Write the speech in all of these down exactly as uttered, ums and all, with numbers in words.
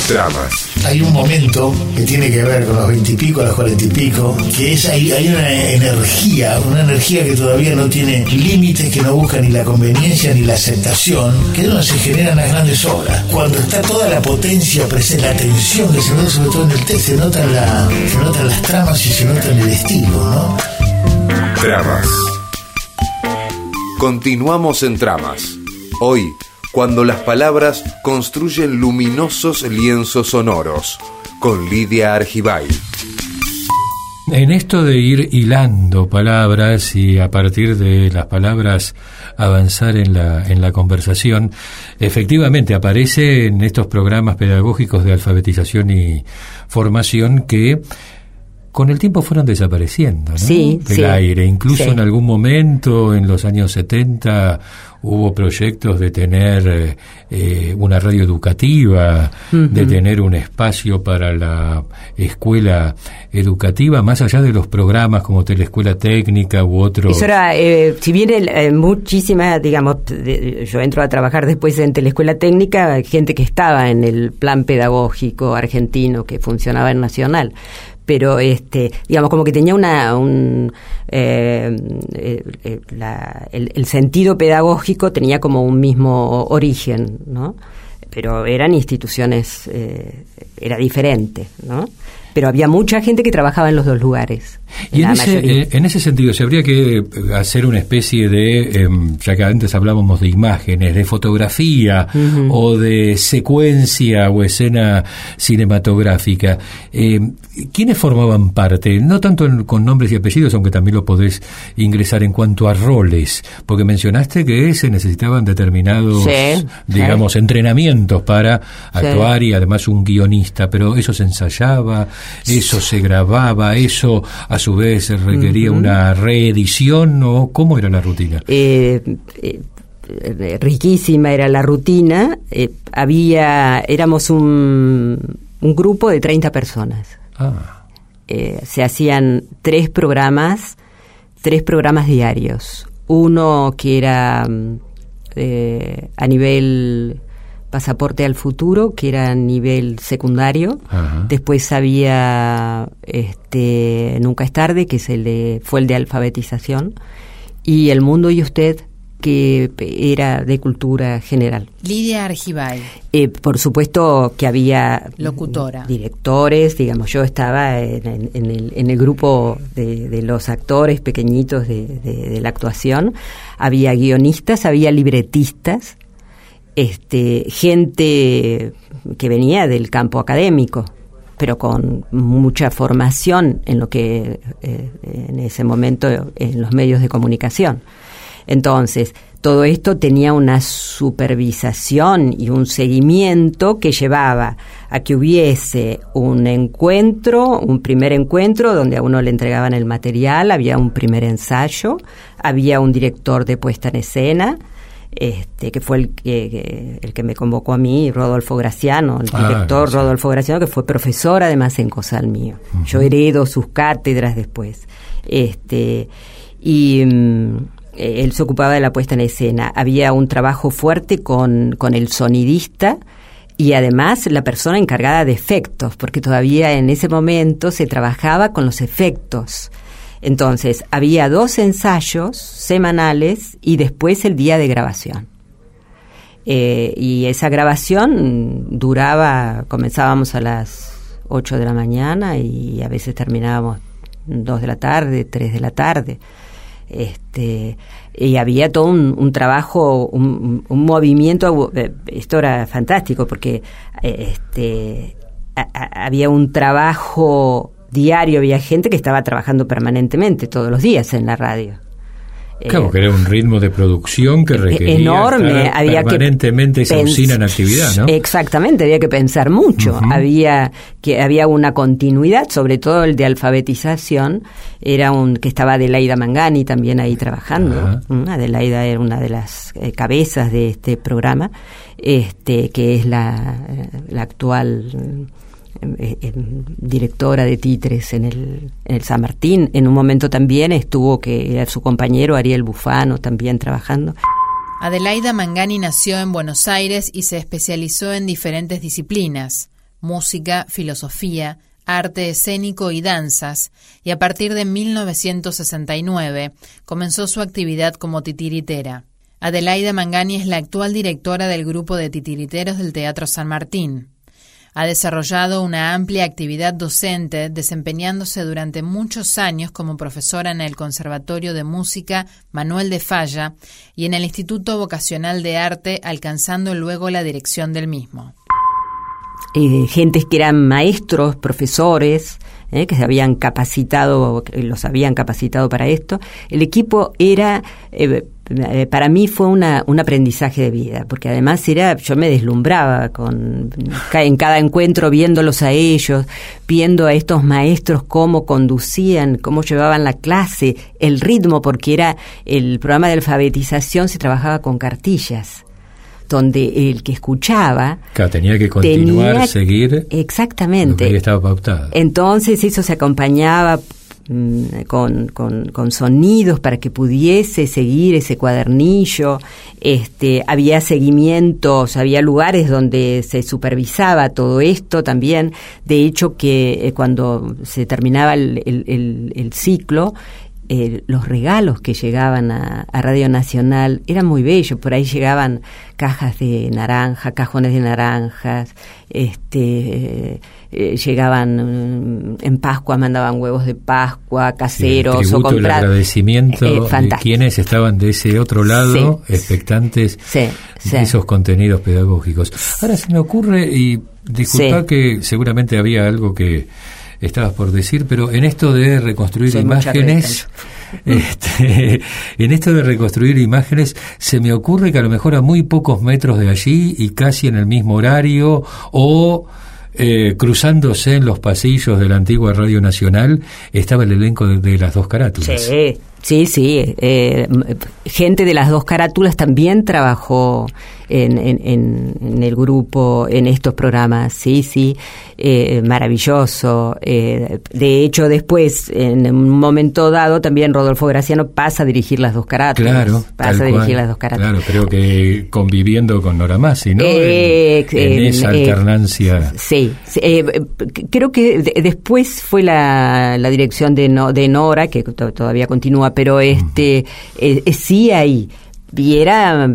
Tramas. Hay un momento que tiene que ver con los veintipico, los cuarenta y pico, que es hay, hay una energía, una energía que todavía no tiene límites, que no busca ni la conveniencia ni la aceptación, que es donde se generan las grandes obras. Cuando está toda la potencia presente, la tensión que se nota sobre todo en el texto, se nota en la, se notan las tramas y se nota en el estilo, ¿no? Tramas. Continuamos en Tramas. Hoy, cuando las palabras construyen luminosos lienzos sonoros, con Lidia Argibay. En esto de ir hilando palabras y a partir de las palabras avanzar en la en la conversación, efectivamente aparece en estos programas pedagógicos de alfabetización y formación que con el tiempo fueron desapareciendo, ¿no? Sí, del sí, aire. Incluso sí. En algún momento, en los años setenta, hubo proyectos de tener eh, una radio educativa, uh-huh. de tener un espacio para la escuela educativa, más allá de los programas como Telescuela Técnica u otros. Eso era, eh, si bien el, eh, muchísima, digamos, de, yo entro a trabajar después en Telescuela Técnica, gente que estaba en el plan pedagógico argentino que funcionaba en Nacional. Pero este digamos como que tenía una un eh, eh, la, el, el sentido pedagógico tenía como un mismo origen, ¿no? Pero eran instituciones, eh, era diferente, ¿no? Pero había mucha gente que trabajaba en los dos lugares. Y en ese, en ese sentido, ¿se habría que hacer una especie de, eh, ya que antes hablábamos de imágenes, de fotografía uh-huh. o de secuencia o escena cinematográfica? Eh, ¿Quiénes formaban parte? No tanto en, con nombres y apellidos, aunque también lo podés ingresar en cuanto a roles, porque mencionaste que se necesitaban determinados, sí, digamos, sí. entrenamientos para actuar sí. y además un guionista, pero eso se ensayaba, eso se grababa, eso a su vez requería uh-huh. una reedición, ¿o cómo era la rutina? Eh, eh, riquísima era la rutina. Eh, había, éramos un, un grupo de treinta personas. Ah. Eh, se hacían tres programas, tres programas diarios. Uno que era eh, a nivel Pasaporte al Futuro, que era a nivel secundario. Ajá. Después había este Nunca es tarde, que se le fue el de alfabetización, y El Mundo y Usted, que era de cultura general. Lidia Argibay. Eh, por supuesto que había locutora, directores, digamos, yo estaba en, en, en, el, en el grupo de, de los actores pequeñitos de, de, de la actuación. Había guionistas, había libretistas, este gente que venía del campo académico, pero con mucha formación en lo que eh, en ese momento en los medios de comunicación. Entonces, todo esto tenía una supervisación y un seguimiento que llevaba a que hubiese un encuentro, un primer encuentro donde a uno le entregaban el material, había un primer ensayo, había un director de puesta en escena, Este, que fue el que, que el que me convocó a mí, Rodolfo Graciano, el director ah, sí. Rodolfo Graciano, que fue profesor además en COSAL mío. Uh-huh. Yo heredo sus cátedras después. Este, y um, él se ocupaba de la puesta en escena. Había un trabajo fuerte con, con el sonidista y además la persona encargada de efectos, porque todavía en ese momento se trabajaba con los efectos. Entonces, había dos ensayos semanales y después el día de grabación. Eh, y esa grabación duraba, comenzábamos a las ocho de la mañana y a veces terminábamos dos de la tarde, tres de la tarde. Este, y había todo un, un trabajo, un, un movimiento. Esto era fantástico porque este, a, a, había un trabajo diario, había gente que estaba trabajando permanentemente todos los días en la radio. Claro, eh, que era un ritmo de producción que requería enorme, estar había permanentemente que esa usina en actividad, ¿no? Exactamente, había que pensar mucho. Uh-huh. Había que había una continuidad, sobre todo el de alfabetización, era un que estaba Adelaida Mangani también ahí trabajando. Uh-huh. Adelaida era una de las eh, cabezas de este programa, este que es la, la actual Eh, eh, directora de títeres en el, en el San Martín. En un momento también estuvo que era su compañero Ariel Bufano también trabajando. Adelaida Mangani nació en Buenos Aires y se especializó en diferentes disciplinas: música, filosofía, arte escénico y danzas, y a partir de mil novecientos sesenta y nueve comenzó su actividad como titiritera. Adelaida Mangani es la actual directora del grupo de titiriteros del Teatro San Martín. Ha desarrollado una amplia actividad docente, desempeñándose durante muchos años como profesora en el Conservatorio de Música Manuel de Falla y en el Instituto Vocacional de Arte, alcanzando luego la dirección del mismo. Eh, gentes que eran maestros, profesores, eh, que se habían capacitado, los habían capacitado para esto. El equipo era... Eh, Eh, para mí fue una, un aprendizaje de vida, porque además era, yo me deslumbraba con en cada encuentro viéndolos a ellos, viendo a estos maestros cómo conducían, cómo llevaban la clase, el ritmo, porque era el programa de alfabetización, se trabajaba con cartillas, donde el que escuchaba claro, tenía que continuar, tenía, seguir exactamente lo que estaba pautado. Entonces eso se acompañaba Con, con, con sonidos para que pudiese seguir ese cuadernillo. Este, había seguimientos, había lugares donde se supervisaba todo esto también. De hecho, que eh, cuando se terminaba el, el, el, el ciclo, eh, los regalos que llegaban a, a Radio Nacional eran muy bellos. Por ahí llegaban cajas de naranja, cajones de naranjas, este... Eh, llegaban en Pascua, mandaban huevos de Pascua caseros, sí, el tributo, o comprar, el agradecimiento eh, de quienes estaban de ese otro lado, sí, expectantes sí, de sí. esos contenidos pedagógicos. Ahora se me ocurre, y disculpa sí. que seguramente había algo que estabas por decir, pero en esto de reconstruir Soy imágenes, este, en esto de reconstruir imágenes, se me ocurre que a lo mejor a muy pocos metros de allí y casi en el mismo horario o Eh, cruzándose en los pasillos de la antigua Radio Nacional estaba el elenco de, de las dos carátulas. Sí, sí, sí. Eh, gente de las dos carátulas también trabajó en, en, en, en el grupo, en estos programas. Sí, sí. Eh, maravilloso. Eh, de hecho, después, en un momento dado, también Rodolfo Graciano pasa a dirigir las dos carátulas. Claro, pasa a dirigir cual. las dos carátulas. Claro, creo que conviviendo con Nora Massi, ¿no? Eh, en, en eh, esa eh, alternancia. Sí. Eh, creo que de, después fue la, la dirección de, no, de Nora, que to, todavía continúa, pero este eh, eh, sí ahí. Y era,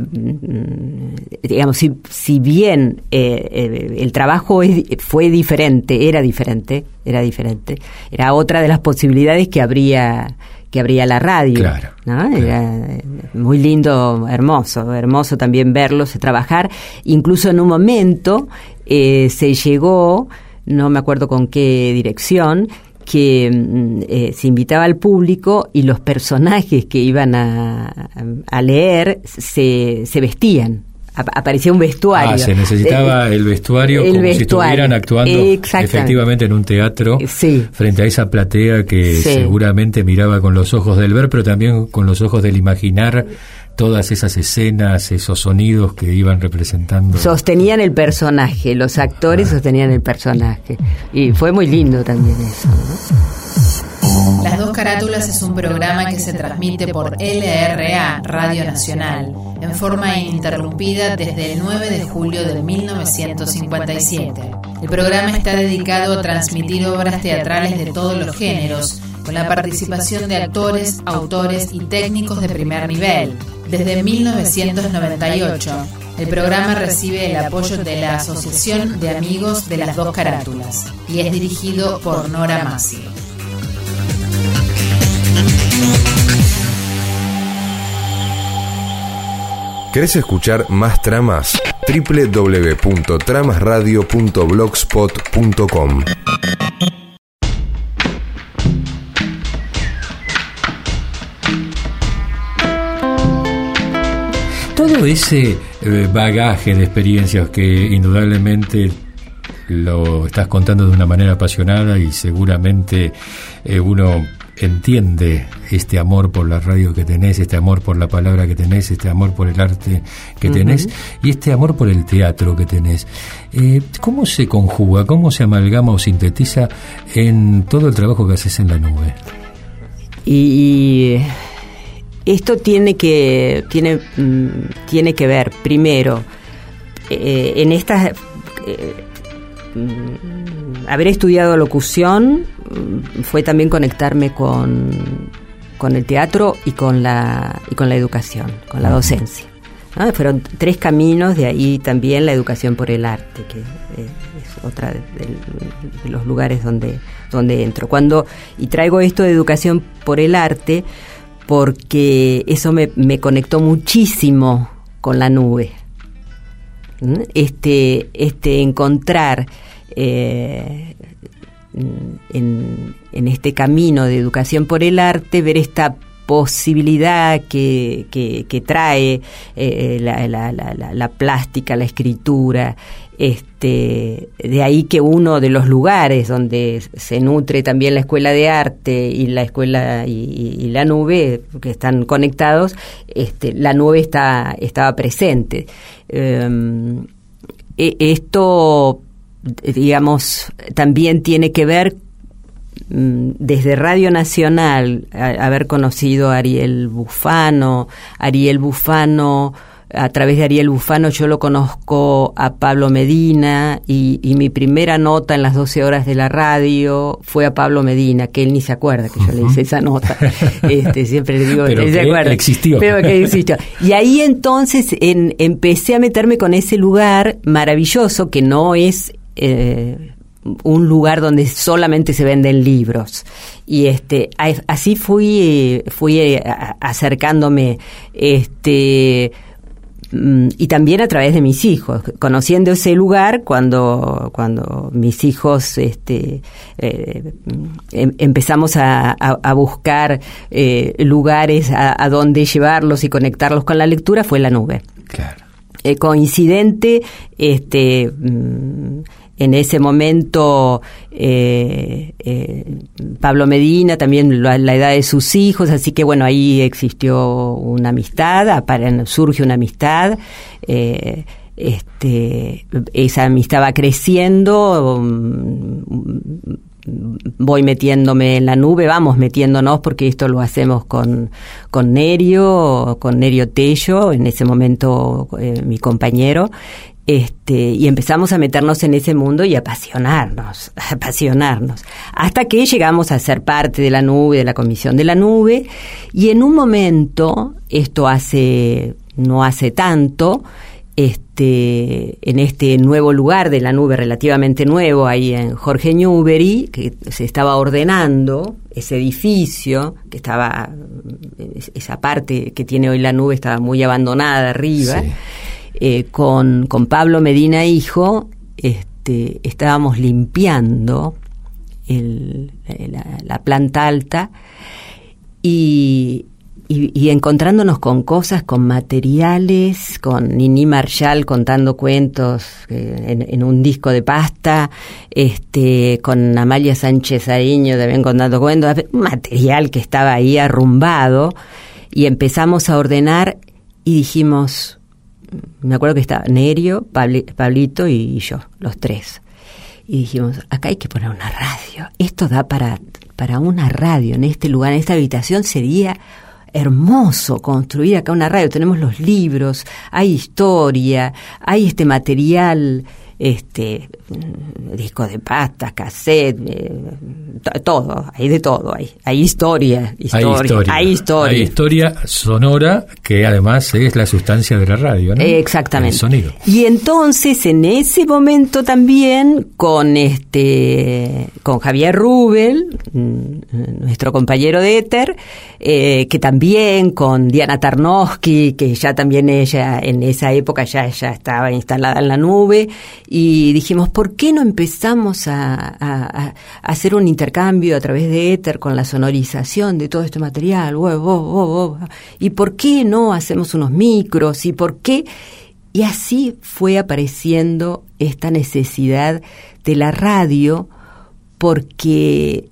digamos, si, si bien eh, eh, el trabajo es, fue diferente, era diferente, era diferente, era otra de las posibilidades que habría que habría la radio, claro, ¿no? Claro. Era muy lindo, hermoso, hermoso también verlos trabajar. Incluso en un momento eh, se llegó, no me acuerdo con qué dirección, que eh, se invitaba al público y los personajes que iban a, a leer se, se vestían. Aparecía un vestuario. Ah, se necesitaba el vestuario el como vestuario. si estuvieran actuando efectivamente en un teatro, sí. frente a esa platea que sí. seguramente miraba con los ojos del ver, pero también con los ojos del imaginar todas esas escenas, esos sonidos que iban representando. Sostenían el personaje, los actores ah. sostenían el personaje. Y fue muy lindo también eso, ¿no? Las dos carátulas es un programa que se transmite por L R A, Radio Nacional, en forma ininterrumpida desde el nueve de julio de mil novecientos cincuenta y siete. El programa está dedicado a transmitir obras teatrales de todos los géneros, con la participación de actores, autores y técnicos de primer nivel. Desde mil novecientos noventa y ocho, el programa recibe el apoyo de la Asociación de Amigos de las Dos Carátulas y es dirigido por Nora Massi. ¿Querés escuchar más tramas? doble u doble u doble u punto tramas radio punto blogspot punto com. Todo ese eh, bagaje de experiencias que indudablemente lo estás contando de una manera apasionada y seguramente eh, uno entiende este amor por la radio que tenés, este amor por la palabra que tenés, este amor por el arte que uh-huh. tenés y este amor por el teatro que tenés. Eh, ¿Cómo se conjuga, cómo se amalgama o sintetiza en todo el trabajo que haces en la nube? Y esto tiene que tiene tiene que ver primero eh, en estas eh, haber estudiado locución fue también conectarme con, con el teatro y con la y con la educación, con la docencia, ¿no? Fueron tres caminos, de ahí también la educación por el arte, que es otra de, de, de los lugares donde, donde entro. Cuando, y traigo esto de educación por el arte porque eso me, me conectó muchísimo con la nube. Este, este encontrar eh, en, en este camino de educación por el arte, ver esta posibilidad que, que, que trae eh, la, la, la, la plástica, la escritura, este, de ahí que uno de los lugares donde se nutre también la escuela de arte y la escuela y, y la nube, que están conectados, este, la nube está, estaba presente. Um, esto, digamos, también tiene que ver desde Radio Nacional, a, haber conocido a Ariel Bufano. Ariel Bufano, a través de Ariel Bufano yo lo conozco a Pablo Medina, y, y mi primera nota en las doce horas de la radio fue a Pablo Medina, que él ni se acuerda que yo le hice esa nota. Este, siempre le digo, pero él que se acuerda. Existió. Pero que existió. Y ahí entonces en, empecé a meterme con ese lugar maravilloso que no es eh, un lugar donde solamente se venden libros, y este así fui fui acercándome, este y también a través de mis hijos, conociendo ese lugar cuando cuando mis hijos este eh, em, empezamos a, a, a buscar eh, lugares a, a donde llevarlos y conectarlos con la lectura, fue la nube. Claro. Eh, coincidente, este en ese momento eh, eh, Pablo Medina, también la, la edad de sus hijos, así que bueno, ahí existió una amistad, surge una amistad, eh, este, esa amistad va creciendo, voy metiéndome en la nube, vamos metiéndonos, porque esto lo hacemos con, con Nerio, con Nerio Tello, en ese momento eh, mi compañero. Este, y empezamos a meternos en ese mundo y a apasionarnos, a apasionarnos, hasta que llegamos a ser parte de la nube, de la comisión de la nube, y en un momento, esto hace, no hace tanto, este, en este nuevo lugar de la nube, relativamente nuevo, ahí en Jorge Newbery, que se estaba ordenando ese edificio, que estaba, esa parte que tiene hoy la nube estaba muy abandonada arriba. Sí. Eh, con, con Pablo Medina hijo, este, estábamos limpiando el, la, la planta alta y, y, y encontrándonos con cosas, con materiales, con Nini Marshall contando cuentos eh, en, en un disco de pasta, este, con Amalia Sánchez Ariño también contando cuentos, un material que estaba ahí arrumbado, y empezamos a ordenar y dijimos... Me acuerdo que estaba Nerio, Pabli, Pablito y yo, los tres. Y dijimos, acá hay que poner una radio. Esto da para, para una radio en este lugar, en esta habitación. Sería hermoso construir acá una radio. Tenemos los libros, hay historia, hay este material, este disco de pasta, cassette, eh, todo, hay de todo, hay, hay historia, historia, hay historia, hay historia, hay historia sonora que además es la sustancia de la radio, ¿no? Exactamente. El sonido. Y entonces en ese momento también con este, con Javier Rubel, nuestro compañero de éter, eh, que también con Diana Tarnowski, que ya también ella en esa época ya, ya estaba instalada en la nube. Y dijimos, ¿por qué no empezamos a, a, a hacer un intercambio a través de éter con la sonorización de todo este material? Wow, wow, wow, wow. ¿Y por qué no hacemos unos micros? ¿Y por qué? Y así fue apareciendo esta necesidad de la radio, porque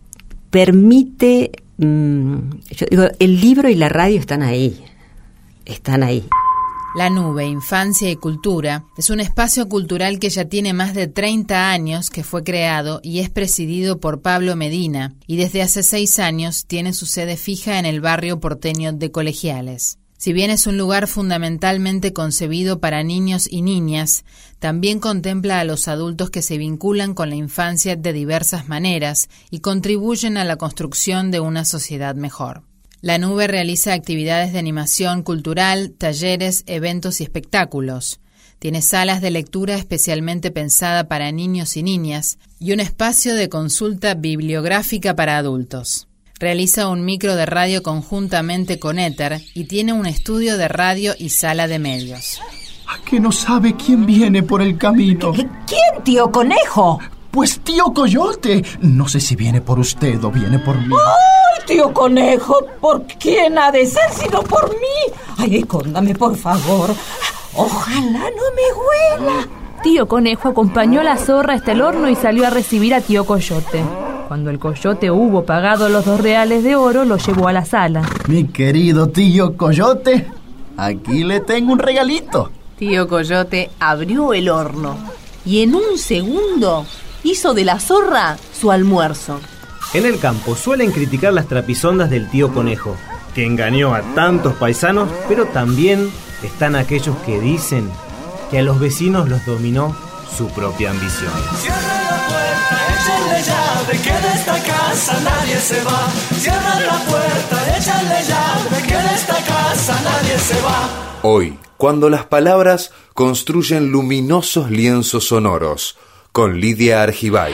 permite, mmm, yo digo, el libro y la radio están ahí, están ahí. La Nube, Infancia y Cultura, es un espacio cultural que ya tiene más de treinta años que fue creado y es presidido por Pablo Medina, y desde hace seis años tiene su sede fija en el barrio porteño de Colegiales. Si bien es un lugar fundamentalmente concebido para niños y niñas, también contempla a los adultos que se vinculan con la infancia de diversas maneras y contribuyen a la construcción de una sociedad mejor. La Nube realiza actividades de animación cultural, talleres, eventos y espectáculos. Tiene salas de lectura especialmente pensada para niños y niñas y un espacio de consulta bibliográfica para adultos. Realiza un micro de radio conjuntamente con Éter y tiene un estudio de radio y sala de medios. ¿Que no sabe quién viene por el camino? ¿Quién, tío Conejo? Pues tío Coyote. No sé si viene por usted o viene por mí. ¡Ay, tío Conejo! ¿Por quién ha de ser sino por mí? ¡Ay, escóndame, por favor! ¡Ojalá no me huela! Tío Conejo acompañó a la zorra hasta el horno y salió a recibir a tío Coyote. Cuando el Coyote hubo pagado los dos reales de oro, lo llevó a la sala. Mi querido tío Coyote, aquí le tengo un regalito. Tío Coyote abrió el horno y en un segundo hizo de la zorra su almuerzo. En el campo suelen criticar las trapisondas del tío Conejo, que engañó a tantos paisanos, pero también están aquellos que dicen que a los vecinos los dominó su propia ambición. Cierra la puerta, échale llave, que de esta casa nadie se va. Cierra la puerta, échale llave, que de esta casa nadie se va. Hoy, cuando las palabras construyen luminosos lienzos sonoros, con Lidia Argibay.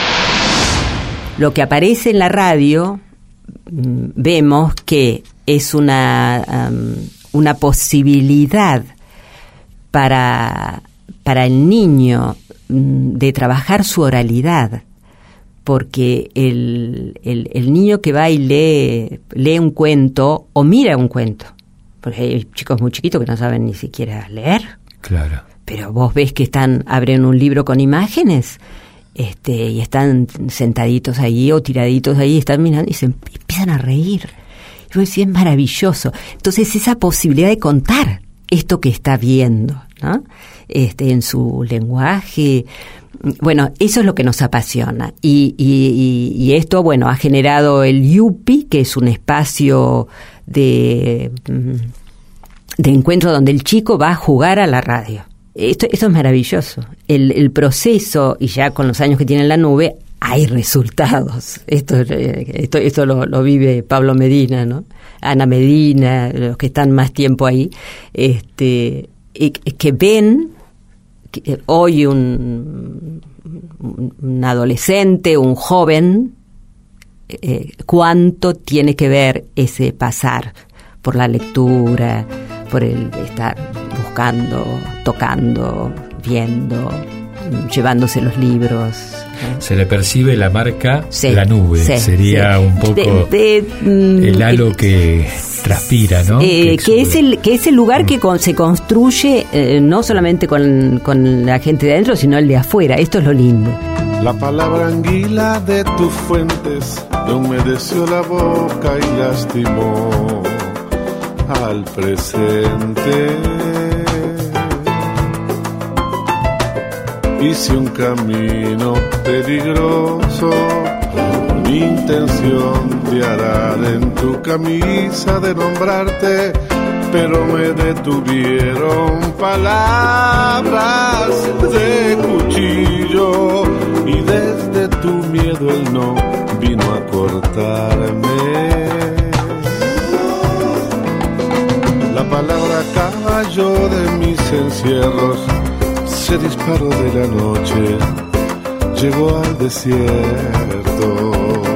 Lo que aparece en la radio, vemos que es una, um, una posibilidad para, para el niño de trabajar su oralidad, porque el, el, el niño que va y lee, lee un cuento o mira un cuento, porque hay chicos muy chiquitos que no saben ni siquiera leer. Claro. Pero vos ves que están, abren un libro con imágenes, este, y están sentaditos ahí o tiraditos ahí, están mirando y se empiezan a reír. Y vos decís, es maravilloso. Entonces esa posibilidad de contar esto que está viendo, ¿no? Este, en su lenguaje, bueno, eso es lo que nos apasiona. Y, y, y esto, bueno, ha generado el Yupi, que es un espacio de, de encuentro donde el chico va a jugar a la radio. Esto, esto es maravilloso. El, el proceso, y ya con los años que tiene la Nube, hay resultados. Esto, esto, esto lo, lo vive Pablo Medina, ¿no? Ana Medina, los que están más tiempo ahí, este, que ven que hoy un, un adolescente, un joven, eh, cuánto tiene que ver ese pasar por la lectura, por el estar buscando, tocando, viendo, llevándose los libros. Se le percibe la marca, sí, la nube. Sí, sería sí. un poco de, de, el halo eh, que transpira, ¿no? Eh, que, que es el que es el lugar mm. que con, se construye eh, no solamente con, con la gente de adentro, sino el de afuera. Esto es lo lindo. La palabra anguila de tus fuentes me humedeció la boca y lastimó al presente. Hice un camino peligroso con intención de arar en tu camisa, de nombrarte, pero me detuvieron palabras de cuchillo y desde tu miedo el no vino a cortarme. La palabra caballo de mis encierros, se disparó de la noche, llegó al desierto.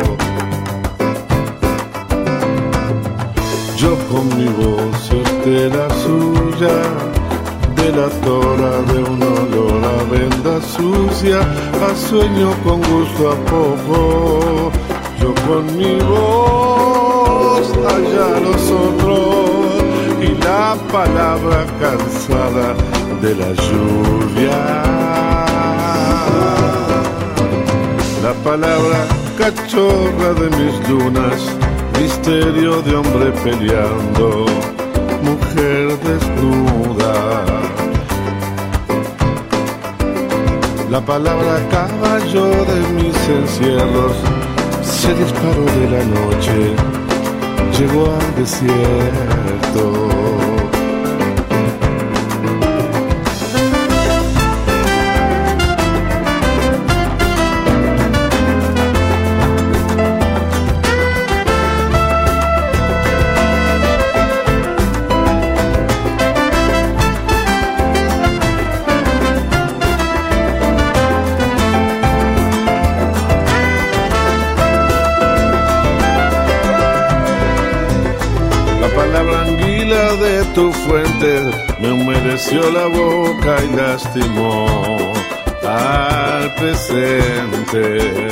Yo con mi voz de la suya, delatora de un olor a venda sucia, a sueño con gusto a poco. Yo con mi voz, allá los otros, y la palabra cansada de la lluvia. La palabra cachorra de mis lunas, misterio de hombre peleando, mujer desnuda. La palabra caballo de mis encierros, se disparó de la noche, llegó al desierto. canto. De tu fuente me humedeció la boca y lastimó al presente.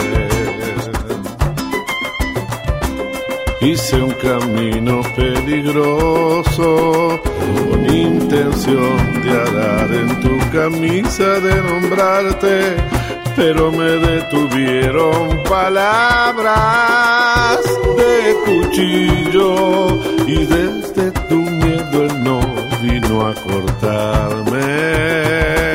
Hice un camino peligroso con intención de arar en tu camisa, de nombrarte, pero me detuvieron palabras de cuchillo y desde tu miedo él no vino a cortarme.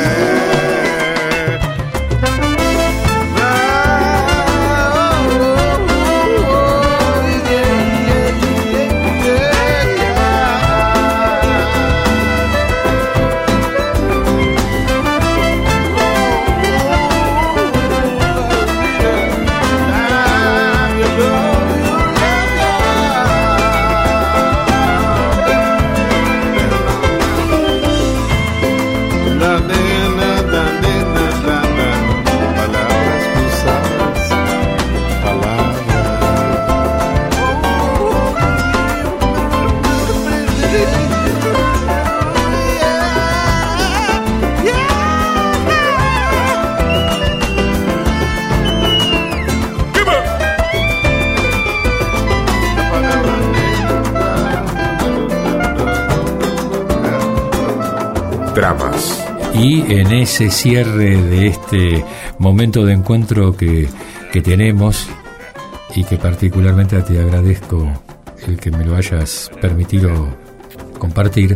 Dramas. Y en ese cierre de este momento de encuentro que, que tenemos, y que particularmente te agradezco el que me lo hayas permitido compartir,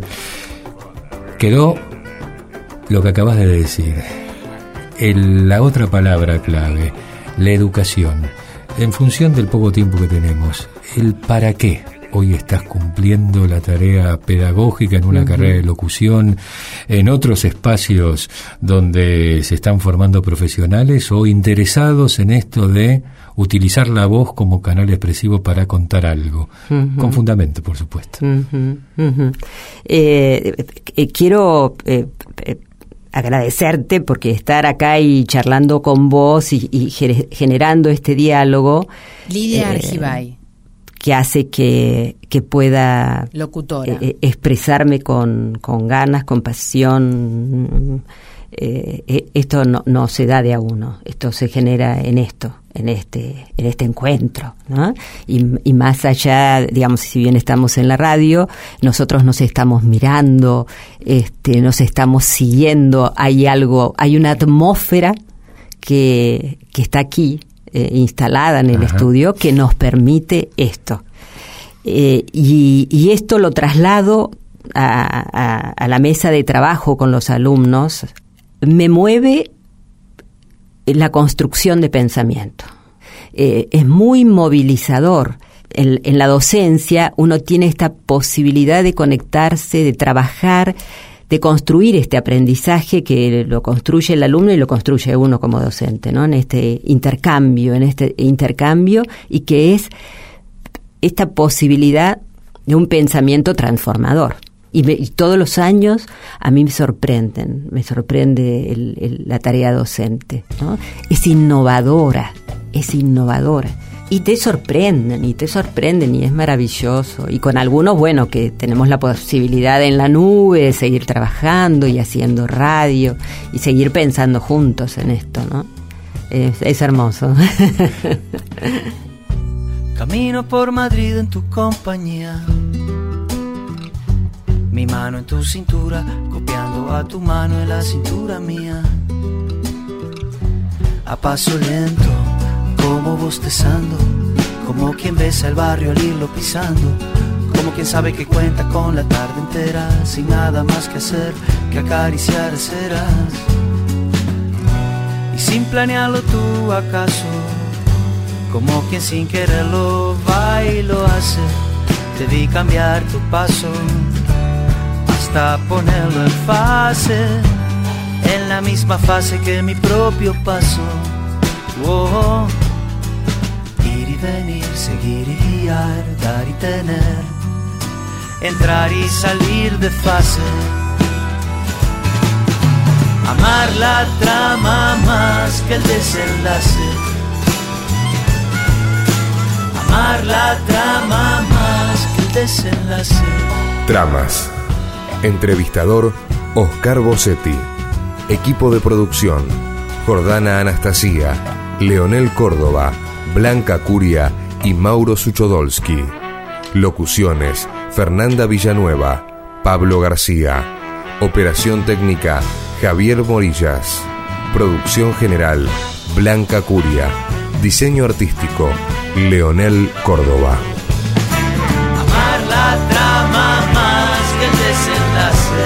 quedó lo que acabas de decir, el, la otra palabra clave, la educación, en función del poco tiempo que tenemos, el para qué. Hoy estás cumpliendo la tarea pedagógica en una uh-huh. carrera de locución, en otros espacios donde se están formando profesionales o interesados en esto de utilizar la voz como canal expresivo para contar algo, uh-huh. con fundamento, por supuesto. Uh-huh. Uh-huh. Eh, eh, quiero eh, eh, agradecerte porque estar acá y charlando con vos y, y generando este diálogo. Lidia eh, Argibay. Que hace que, que pueda Locutora. Eh, expresarme con, con ganas, con pasión. Eh, eh, esto no, no se da de a uno, esto se genera en esto, en este, en este encuentro, ¿no? Y, y más allá, digamos, si bien estamos en la radio, nosotros nos estamos mirando, este, nos estamos siguiendo, hay algo, hay una atmósfera que, que está aquí. Eh, instalada en el Ajá. estudio que nos permite esto. Eh, y, y esto lo traslado a, a, a la mesa de trabajo con los alumnos. Me mueve la construcción de pensamiento. Eh, es muy movilizador. En, en la docencia uno tiene esta posibilidad de conectarse, de trabajar, de construir este aprendizaje que lo construye el alumno y lo construye uno como docente, ¿no? En este intercambio, en este intercambio y que es esta posibilidad de un pensamiento transformador. Y, me, y todos los años a mí me sorprenden, me sorprende el, el, la tarea docente, ¿no? Es innovadora, es innovadora. Y te sorprenden, y te sorprenden, y es maravilloso. Y con algunos, bueno, que tenemos la posibilidad en la nube de seguir trabajando y haciendo radio, y seguir pensando juntos en esto, ¿no? Es, es hermoso. Camino por Madrid en tu compañía, mi mano en tu cintura, copiando a tu mano en la cintura mía. A paso lento, como bostezando, como quien besa el barrio al irlo pisando, como quien sabe que cuenta con la tarde entera, sin nada más que hacer que acariciar ceras. Y sin planearlo tú acaso, como quien sin quererlo va y lo hace, Debí cambiar tu paso hasta ponerlo en fase, en la misma fase que mi propio paso. Oh, ir y venir, seguir y guiar, dar y tener, entrar y salir de fase. Amar la trama más que el desenlace. Amar la trama más que el desenlace. Tramas. Entrevistador Oscar Bossetti. Equipo de producción: Jordana Anastasia, Leonel Córdoba, Blanca Curia y Mauro Suchodolski. Locuciones: Fernanda Villanueva, Pablo García. Operación técnica: Javier Morillas. Producción general: Blanca Curia. Diseño artístico: Leonel Córdoba. Amar la trama más que el desenlace.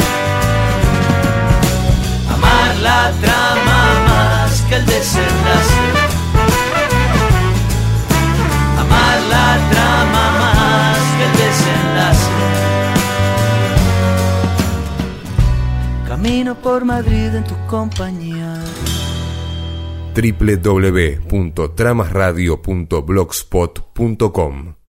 Amar la trama más que el desenlace. Amar la trama más que el desenlace. Camino por Madrid en tu compañía. doble u doble u doble u punto tramas radio punto blogspot punto com